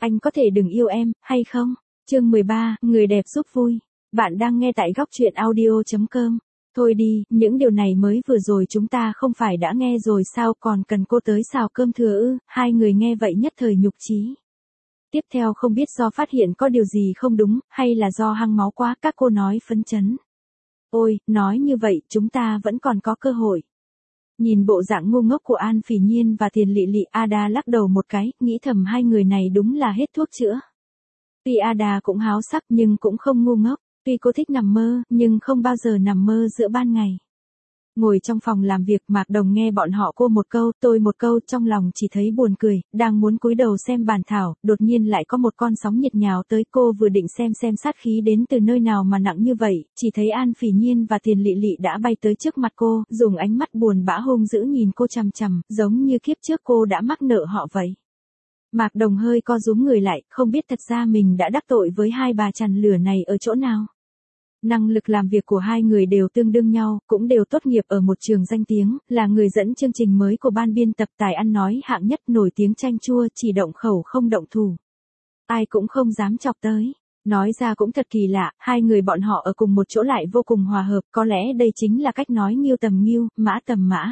Anh có thể đừng yêu em, hay không? Chương 13, người đẹp giúp vui. Bạn đang nghe tại góc truyện audio.com. Thôi đi, những điều này mới vừa rồi chúng ta không phải đã nghe rồi sao, còn cần cô tới xào cơm thừa ư? Hai người nghe vậy nhất thời nhục chí. Tiếp theo không biết do phát hiện có điều gì không đúng, hay là do hăng máu quá, các cô nói phấn chấn. Ôi, nói như vậy, chúng ta vẫn còn có cơ hội. Nhìn bộ dạng ngu ngốc của An Phỉ Nhiên và Tiền Lị Lị, Ada lắc đầu một cái, nghĩ thầm hai người này đúng là hết thuốc chữa. Tuy Ada cũng háo sắc nhưng cũng không ngu ngốc, tuy cô thích nằm mơ, nhưng không bao giờ nằm mơ giữa ban ngày. Ngồi trong phòng làm việc, Mạc Đồng nghe bọn họ cô một câu, tôi một câu, trong lòng chỉ thấy buồn cười, đang muốn cúi đầu xem bản thảo, đột nhiên lại có một con sóng nhiệt nhào tới, cô vừa định xem sát khí đến từ nơi nào mà nặng như vậy, chỉ thấy An Phỉ Nhiên và Tiền Lị Lị đã bay tới trước mặt cô, dùng ánh mắt buồn bã hung dữ nhìn cô chằm chằm, giống như kiếp trước cô đã mắc nợ họ vậy. Mạc Đồng hơi co rúm người lại, không biết thật ra mình đã đắc tội với hai bà chằn lửa này ở chỗ nào. Năng lực làm việc của hai người đều tương đương nhau, cũng đều tốt nghiệp ở một trường danh tiếng, là người dẫn chương trình mới của ban biên tập, tài ăn nói hạng nhất, nổi tiếng chanh chua, chỉ động khẩu không động thủ. Ai cũng không dám chọc tới. Nói ra cũng thật kỳ lạ, hai người bọn họ ở cùng một chỗ lại vô cùng hòa hợp, có lẽ đây chính là cách nói Ngưu tầm Ngưu, Mã tầm Mã.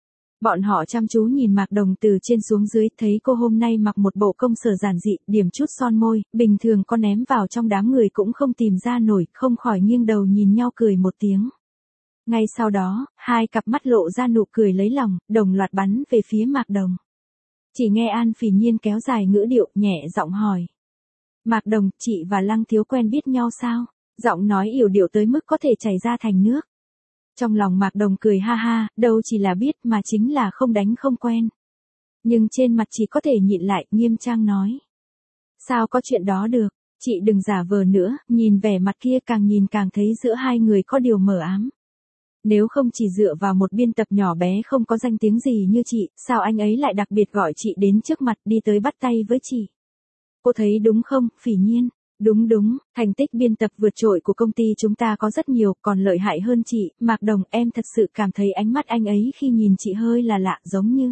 Bọn họ chăm chú nhìn Mạc Đồng từ trên xuống dưới, thấy cô hôm nay mặc một bộ công sở giản dị, điểm chút son môi, bình thường có ném vào trong đám người cũng không tìm ra nổi, không khỏi nghiêng đầu nhìn nhau cười một tiếng. Ngay sau đó, hai cặp mắt lộ ra nụ cười lấy lòng, đồng loạt bắn về phía Mạc Đồng. Chỉ nghe An Phỉ Nhiên kéo dài ngữ điệu, nhẹ giọng hỏi. Mạc Đồng, chị và Lăng Thiếu quen biết nhau sao? Giọng nói yểu điệu tới mức có thể chảy ra thành nước. Trong lòng Mạc Đồng cười ha ha, đâu chỉ là biết mà chính là không đánh không quen. Nhưng trên mặt chỉ có thể nhịn lại, nghiêm trang nói. Sao có chuyện đó được, chị đừng giả vờ nữa, nhìn vẻ mặt kia càng nhìn càng thấy giữa hai người có điều mờ ám. Nếu không chỉ dựa vào một biên tập nhỏ bé không có danh tiếng gì như chị, sao anh ấy lại đặc biệt gọi chị đến trước mặt đi tới bắt tay với chị? Cô thấy đúng không, Phỉ Nhiên? Đúng, thành tích biên tập vượt trội của công ty chúng ta có rất nhiều, còn lợi hại hơn chị, Mạc Đồng, em thật sự cảm thấy ánh mắt anh ấy khi nhìn chị hơi là lạ,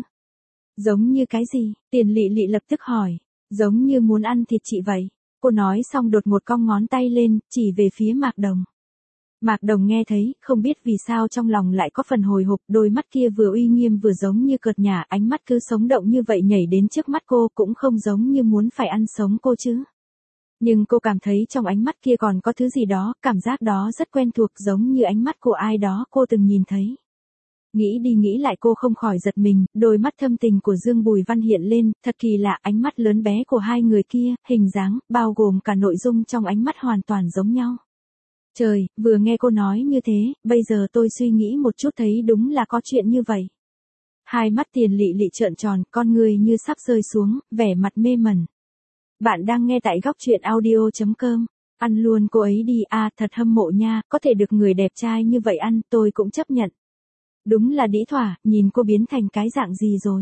Giống như cái gì? Tiền Lị Lị lập tức hỏi. Giống như muốn ăn thịt chị vậy. Cô nói xong đột ngột cong ngón tay lên, chỉ về phía Mạc Đồng. Mạc Đồng nghe thấy, không biết vì sao trong lòng lại có phần hồi hộp, đôi mắt kia vừa uy nghiêm vừa giống như cợt nhả, ánh mắt cứ sống động như vậy nhảy đến trước mắt cô, cũng không giống như muốn phải ăn sống cô chứ. Nhưng cô cảm thấy trong ánh mắt kia còn có thứ gì đó, cảm giác đó rất quen thuộc, giống như ánh mắt của ai đó cô từng nhìn thấy. Nghĩ đi nghĩ lại cô không khỏi giật mình, đôi mắt thâm tình của Dương Bùi Văn hiện lên, thật kỳ lạ, ánh mắt lớn bé của hai người kia, hình dáng, bao gồm cả nội dung trong ánh mắt hoàn toàn giống nhau. Trời, vừa nghe cô nói như thế, bây giờ tôi suy nghĩ một chút thấy đúng là có chuyện như vậy. Hai mắt Tiền Lị Lị trợn tròn, con người như sắp rơi xuống, vẻ mặt mê mẩn. Bạn đang nghe tại góc truyện audio.com. Ăn luôn cô ấy đi, thật hâm mộ nha, có thể được người đẹp trai như vậy ăn, tôi cũng chấp nhận. Đúng là đĩ thỏa, nhìn cô biến thành cái dạng gì rồi.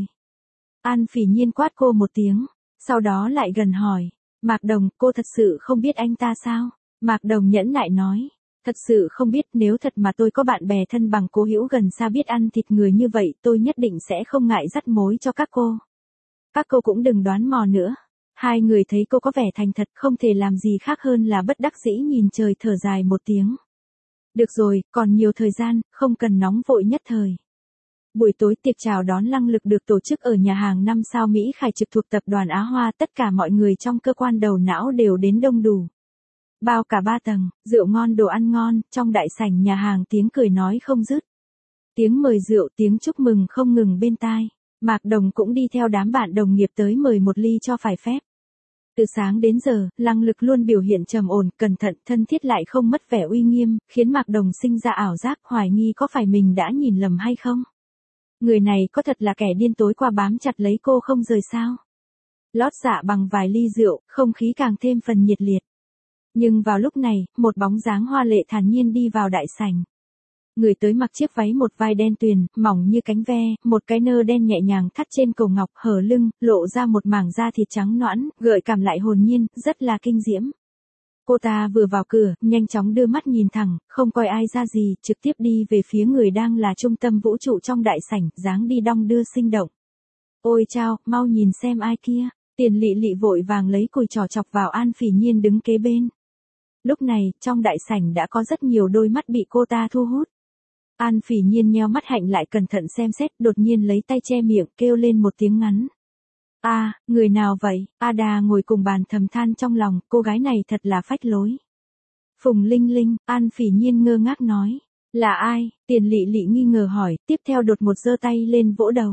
An Phỉ Nhiên quát cô một tiếng, sau đó lại gần hỏi. Mạc Đồng, cô thật sự không biết anh ta sao? Mạc Đồng nhẫn nại nói. Thật sự không biết, nếu thật mà tôi có bạn bè thân bằng cố hữu gần xa biết ăn thịt người như vậy, tôi nhất định sẽ không ngại dắt mối cho các cô. Các cô cũng đừng đoán mò nữa. Hai người thấy cô có vẻ thành thật, không thể làm gì khác hơn là bất đắc dĩ nhìn trời thở dài một tiếng. Được rồi, còn nhiều thời gian, không cần nóng vội nhất thời. Buổi tối tiệc chào đón Lăng Lực được tổ chức ở nhà hàng 5 sao Mỹ Khải trực thuộc tập đoàn Á Hoa, tất cả mọi người trong cơ quan đầu não đều đến đông đủ. Bao cả 3 tầng, rượu ngon đồ ăn ngon, trong đại sảnh nhà hàng tiếng cười nói không dứt. Tiếng mời rượu, tiếng chúc mừng không ngừng bên tai. Mạc Đồng cũng đi theo đám bạn đồng nghiệp tới mời một ly cho phải phép. Từ sáng đến giờ, Lăng Lực luôn biểu hiện trầm ổn, cẩn thận, thân thiết lại không mất vẻ uy nghiêm, khiến Mạc Đồng sinh ra ảo giác, hoài nghi có phải mình đã nhìn lầm hay không. Người này có thật là kẻ điên tối qua bám chặt lấy cô không rời sao? Lót dạ bằng vài ly rượu, không khí càng thêm phần nhiệt liệt. Nhưng vào lúc này, một bóng dáng hoa lệ thản nhiên đi vào đại sảnh. Người tới mặc chiếc váy một vai đen tuyền, mỏng như cánh ve, một cái nơ đen nhẹ nhàng thắt trên cổ ngọc, hở lưng, lộ ra một mảng da thịt trắng nõn, gợi cảm lại hồn nhiên, rất là kinh diễm. Cô ta vừa vào cửa, nhanh chóng đưa mắt nhìn thẳng, không coi ai ra gì, trực tiếp đi về phía người đang là trung tâm vũ trụ trong đại sảnh, dáng đi đong đưa sinh động. Ôi chao, mau nhìn xem ai kia. Tiền Lệ Lệ vội vàng lấy cùi trò chọc vào An Phỉ Nhiên đứng kế bên. Lúc này, trong đại sảnh đã có rất nhiều đôi mắt bị cô ta thu hút. An Phỉ Nhiên nheo mắt hạnh lại cẩn thận xem xét, đột nhiên lấy tay che miệng, kêu lên một tiếng ngắn. Người nào vậy? Ada ngồi cùng bàn thầm than trong lòng, cô gái này thật là phách lối. Phùng Linh Linh, An Phỉ Nhiên ngơ ngác nói. Là ai? Tiền Lệ Lệ nghi ngờ hỏi, tiếp theo đột một giơ tay lên vỗ đầu.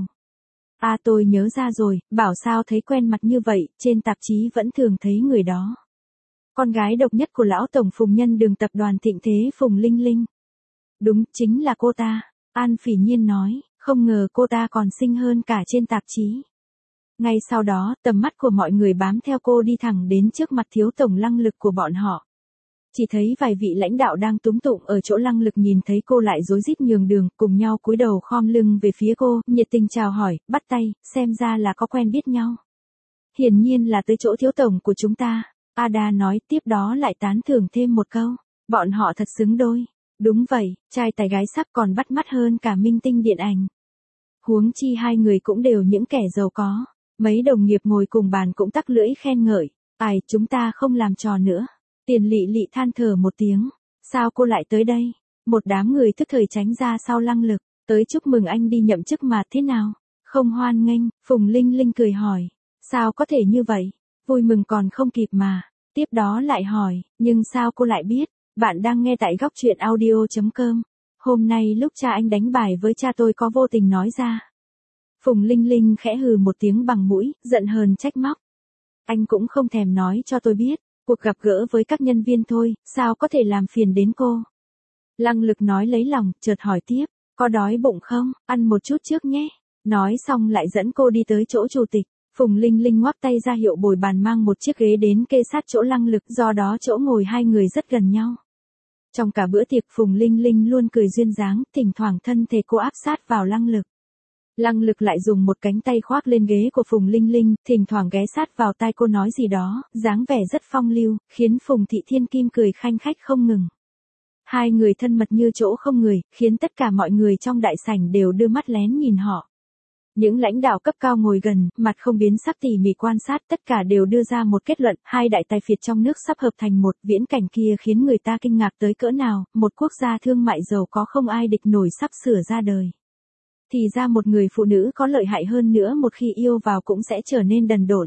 Tôi nhớ ra rồi, bảo sao thấy quen mặt như vậy, trên tạp chí vẫn thường thấy người đó. Con gái độc nhất của lão tổng Phùng Nhân Đường tập đoàn Thịnh Thế Phùng Linh Linh. Đúng, chính là cô ta, An Phỉ Nhiên nói, không ngờ cô ta còn xinh hơn cả trên tạp chí. Ngay sau đó, tầm mắt của mọi người bám theo cô đi thẳng đến trước mặt thiếu tổng Lăng Lực của bọn họ. Chỉ thấy vài vị lãnh đạo đang túm tụm ở chỗ Lăng Lực nhìn thấy cô lại rối rít nhường đường, cùng nhau cúi đầu khom lưng về phía cô, nhiệt tình chào hỏi, bắt tay, xem ra là có quen biết nhau. Hiển nhiên là tới chỗ thiếu tổng của chúng ta, Ada nói, tiếp đó lại tán thưởng thêm một câu, bọn họ thật xứng đôi. Đúng vậy, trai tài gái sắc còn bắt mắt hơn cả minh tinh điện ảnh. Huống chi hai người cũng đều những kẻ giàu có. Mấy đồng nghiệp ngồi cùng bàn cũng tắc lưỡi khen ngợi. Chúng ta không làm trò nữa. Tiền Lệ Lệ than thở một tiếng. Sao cô lại tới đây? Một đám người tức thời tránh ra sau Lăng Lực. Tới chúc mừng anh đi nhậm chức mà thế nào? Không hoan nghênh, Phùng Linh Linh cười hỏi. Sao có thể như vậy? Vui mừng còn không kịp mà. Tiếp đó lại hỏi, nhưng sao cô lại biết? Bạn đang nghe tại góc truyện audio.com. Hôm nay lúc cha anh đánh bài với cha tôi có vô tình nói ra. Phùng Linh Linh khẽ hừ một tiếng bằng mũi, giận hờn trách móc. Anh cũng không thèm nói cho tôi biết, cuộc gặp gỡ với các nhân viên thôi, sao có thể làm phiền đến cô. Lăng Lực nói lấy lòng, chợt hỏi tiếp, có đói bụng không, ăn một chút trước nhé. Nói xong lại dẫn cô đi tới chỗ chủ tịch. Phùng Linh Linh ngoắc tay ra hiệu bồi bàn mang một chiếc ghế đến kê sát chỗ Lăng Lực, do đó chỗ ngồi hai người rất gần nhau. Trong cả bữa tiệc Phùng Linh Linh luôn cười duyên dáng, thỉnh thoảng thân thể cô áp sát vào Lăng Lực. Lăng Lực lại dùng một cánh tay khoác lên ghế của Phùng Linh Linh, thỉnh thoảng ghé sát vào tai cô nói gì đó, dáng vẻ rất phong lưu, khiến Phùng Thị Thiên Kim cười khanh khách không ngừng. Hai người thân mật như chỗ không người, khiến tất cả mọi người trong đại sảnh đều đưa mắt lén nhìn họ. Những lãnh đạo cấp cao ngồi gần, mặt không biến sắc tỉ mỉ quan sát, tất cả đều đưa ra một kết luận, hai đại tài phiệt trong nước sắp hợp thành một, viễn cảnh kia khiến người ta kinh ngạc tới cỡ nào, một quốc gia thương mại giàu có không ai địch nổi sắp sửa ra đời. Thì ra một người phụ nữ có lợi hại hơn nữa một khi yêu vào cũng sẽ trở nên đần độn.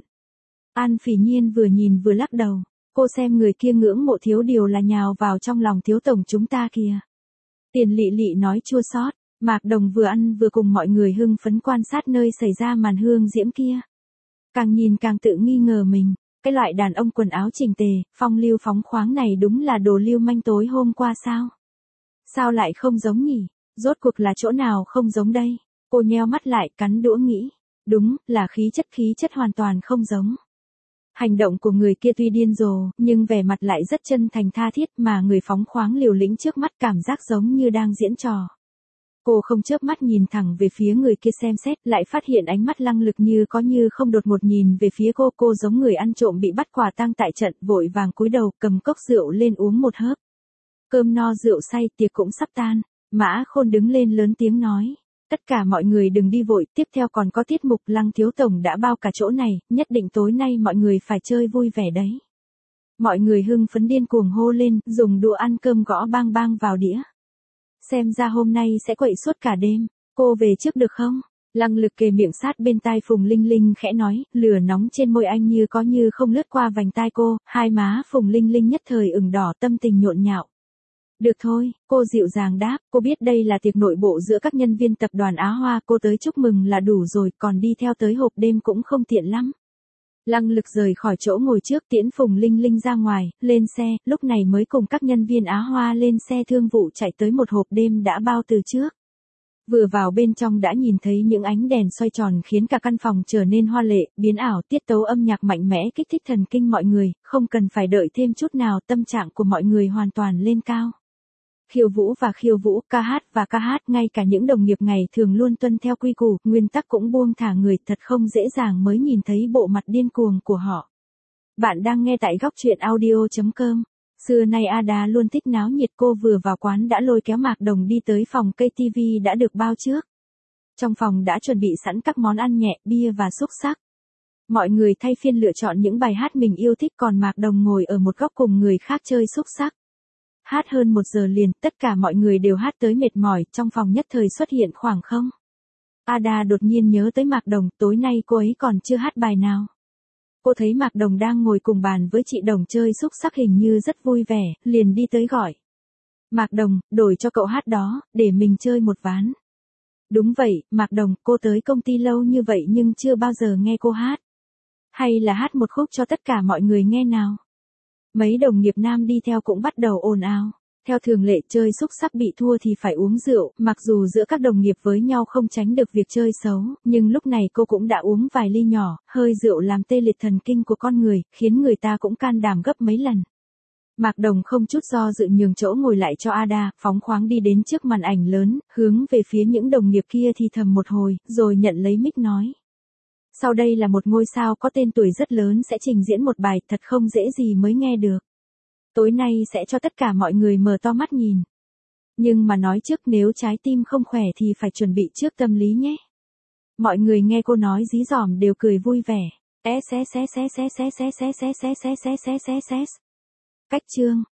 An Phỉ Nhiên vừa nhìn vừa lắc đầu, cô xem người kia ngưỡng mộ thiếu điều là nhào vào trong lòng thiếu tổng chúng ta kìa. Tiền Lệ Lệ nói chua xót. Mạc Đồng vừa ăn vừa cùng mọi người hưng phấn quan sát nơi xảy ra màn hương diễm kia. Càng nhìn càng tự nghi ngờ mình, cái loại đàn ông quần áo chỉnh tề, phong lưu phóng khoáng này đúng là đồ lưu manh tối hôm qua sao? Sao lại không giống nhỉ? Rốt cuộc là chỗ nào không giống đây? Cô nheo mắt lại cắn đũa nghĩ. Đúng, là khí chất hoàn toàn không giống. Hành động của người kia tuy điên rồ, nhưng vẻ mặt lại rất chân thành tha thiết mà người phóng khoáng liều lĩnh trước mắt cảm giác giống như đang diễn trò. Cô không chớp mắt nhìn thẳng về phía người kia xem xét, lại phát hiện ánh mắt Lăng Lực như có như không đột ngột nhìn về phía cô giống người ăn trộm bị bắt quả tang tại trận, vội vàng cúi đầu cầm cốc rượu lên uống một hớp. Cơm no rượu say, tiệc cũng sắp tan, Mã Khôn đứng lên lớn tiếng nói. Tất cả mọi người đừng đi vội, tiếp theo còn có tiết mục, Lăng thiếu tổng đã bao cả chỗ này, nhất định tối nay mọi người phải chơi vui vẻ đấy. Mọi người hưng phấn điên cuồng hô lên, dùng đũa ăn cơm gõ bang bang vào đĩa. Xem ra hôm nay sẽ quậy suốt cả đêm, cô về trước được không? Lăng Lực kề miệng sát bên tai Phùng Linh Linh khẽ nói, lửa nóng trên môi anh như có như không lướt qua vành tai cô, hai má Phùng Linh Linh nhất thời ửng đỏ, tâm tình nhộn nhạo. Được thôi, cô dịu dàng đáp, cô biết đây là tiệc nội bộ giữa các nhân viên tập đoàn Á Hoa, cô tới chúc mừng là đủ rồi, còn đi theo tới hộp đêm cũng không tiện lắm. Lăng Lực rời khỏi chỗ ngồi trước tiễn Phùng Linh Linh ra ngoài, lên xe, lúc này mới cùng các nhân viên Á Hoa lên xe thương vụ chạy tới một hộp đêm đã bao từ trước. Vừa vào bên trong đã nhìn thấy những ánh đèn xoay tròn khiến cả căn phòng trở nên hoa lệ, biến ảo, tiết tấu âm nhạc mạnh mẽ kích thích thần kinh mọi người, không cần phải đợi thêm chút nào, tâm trạng của mọi người hoàn toàn lên cao. Khiêu vũ và khiêu vũ, ca hát và ca hát, ngay cả những đồng nghiệp ngày thường luôn tuân theo quy củ, nguyên tắc cũng buông thả người, thật không dễ dàng mới nhìn thấy bộ mặt điên cuồng của họ. Bạn đang nghe tại góc truyện audio.com. Xưa nay Ada luôn thích náo nhiệt, cô vừa vào quán đã lôi kéo Mạc Đồng đi tới phòng cây TV đã được bao trước. Trong phòng đã chuẩn bị sẵn các món ăn nhẹ, bia và xúc xắc. Mọi người thay phiên lựa chọn những bài hát mình yêu thích, còn Mạc Đồng ngồi ở một góc cùng người khác chơi xúc xắc. Hát hơn 1 giờ liền, tất cả mọi người đều hát tới mệt mỏi, trong phòng nhất thời xuất hiện khoảng không. Ada đột nhiên nhớ tới Mạc Đồng, tối nay cô ấy còn chưa hát bài nào. Cô thấy Mạc Đồng đang ngồi cùng bàn với chị Đồng chơi xúc xắc hình như rất vui vẻ, liền đi tới gọi. Mạc Đồng, đổi cho cậu hát đó, để mình chơi một ván. Đúng vậy, Mạc Đồng, cô tới công ty lâu như vậy nhưng chưa bao giờ nghe cô hát. Hay là hát một khúc cho tất cả mọi người nghe nào. Mấy đồng nghiệp nam đi theo cũng bắt đầu ồn ào. Theo thường lệ chơi xúc xắc bị thua thì phải uống rượu, mặc dù giữa các đồng nghiệp với nhau không tránh được việc chơi xấu, nhưng lúc này cô cũng đã uống vài ly nhỏ, hơi rượu làm tê liệt thần kinh của con người, khiến người ta cũng can đảm gấp mấy lần. Mạc Đồng không chút do dự nhường chỗ ngồi lại cho Ada, phóng khoáng đi đến trước màn ảnh lớn, hướng về phía những đồng nghiệp kia thì thầm một hồi, rồi nhận lấy mic nói. Sau đây là một ngôi sao có tên tuổi rất lớn sẽ trình diễn một bài thật không dễ gì mới nghe được. Tối nay sẽ cho tất cả mọi người mở to mắt nhìn. Nhưng mà nói trước nếu trái tim không khỏe thì phải chuẩn bị trước tâm lý nhé. Mọi người nghe cô nói dí dỏm đều cười vui vẻ. Cách chương